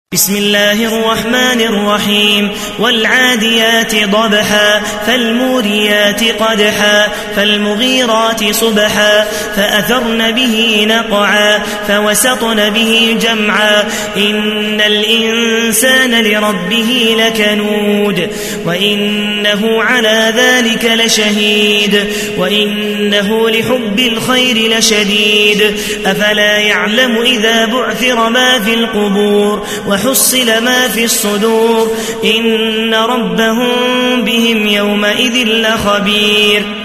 بسم الله الرحمن الرحيم والعاديات ضبحا فالموريات قدحا فالمغيرات صبحا فأثرن به نقعا فوسطن به جمعا إن الإنسان لربه لكنود وإنه على ذلك لشهيد وإنه لحب الخير لشديد أفلا يعلم إذا بعثر ما في القبور وحصل ما في الصدور إن ربهم بهم يومئذ لخبير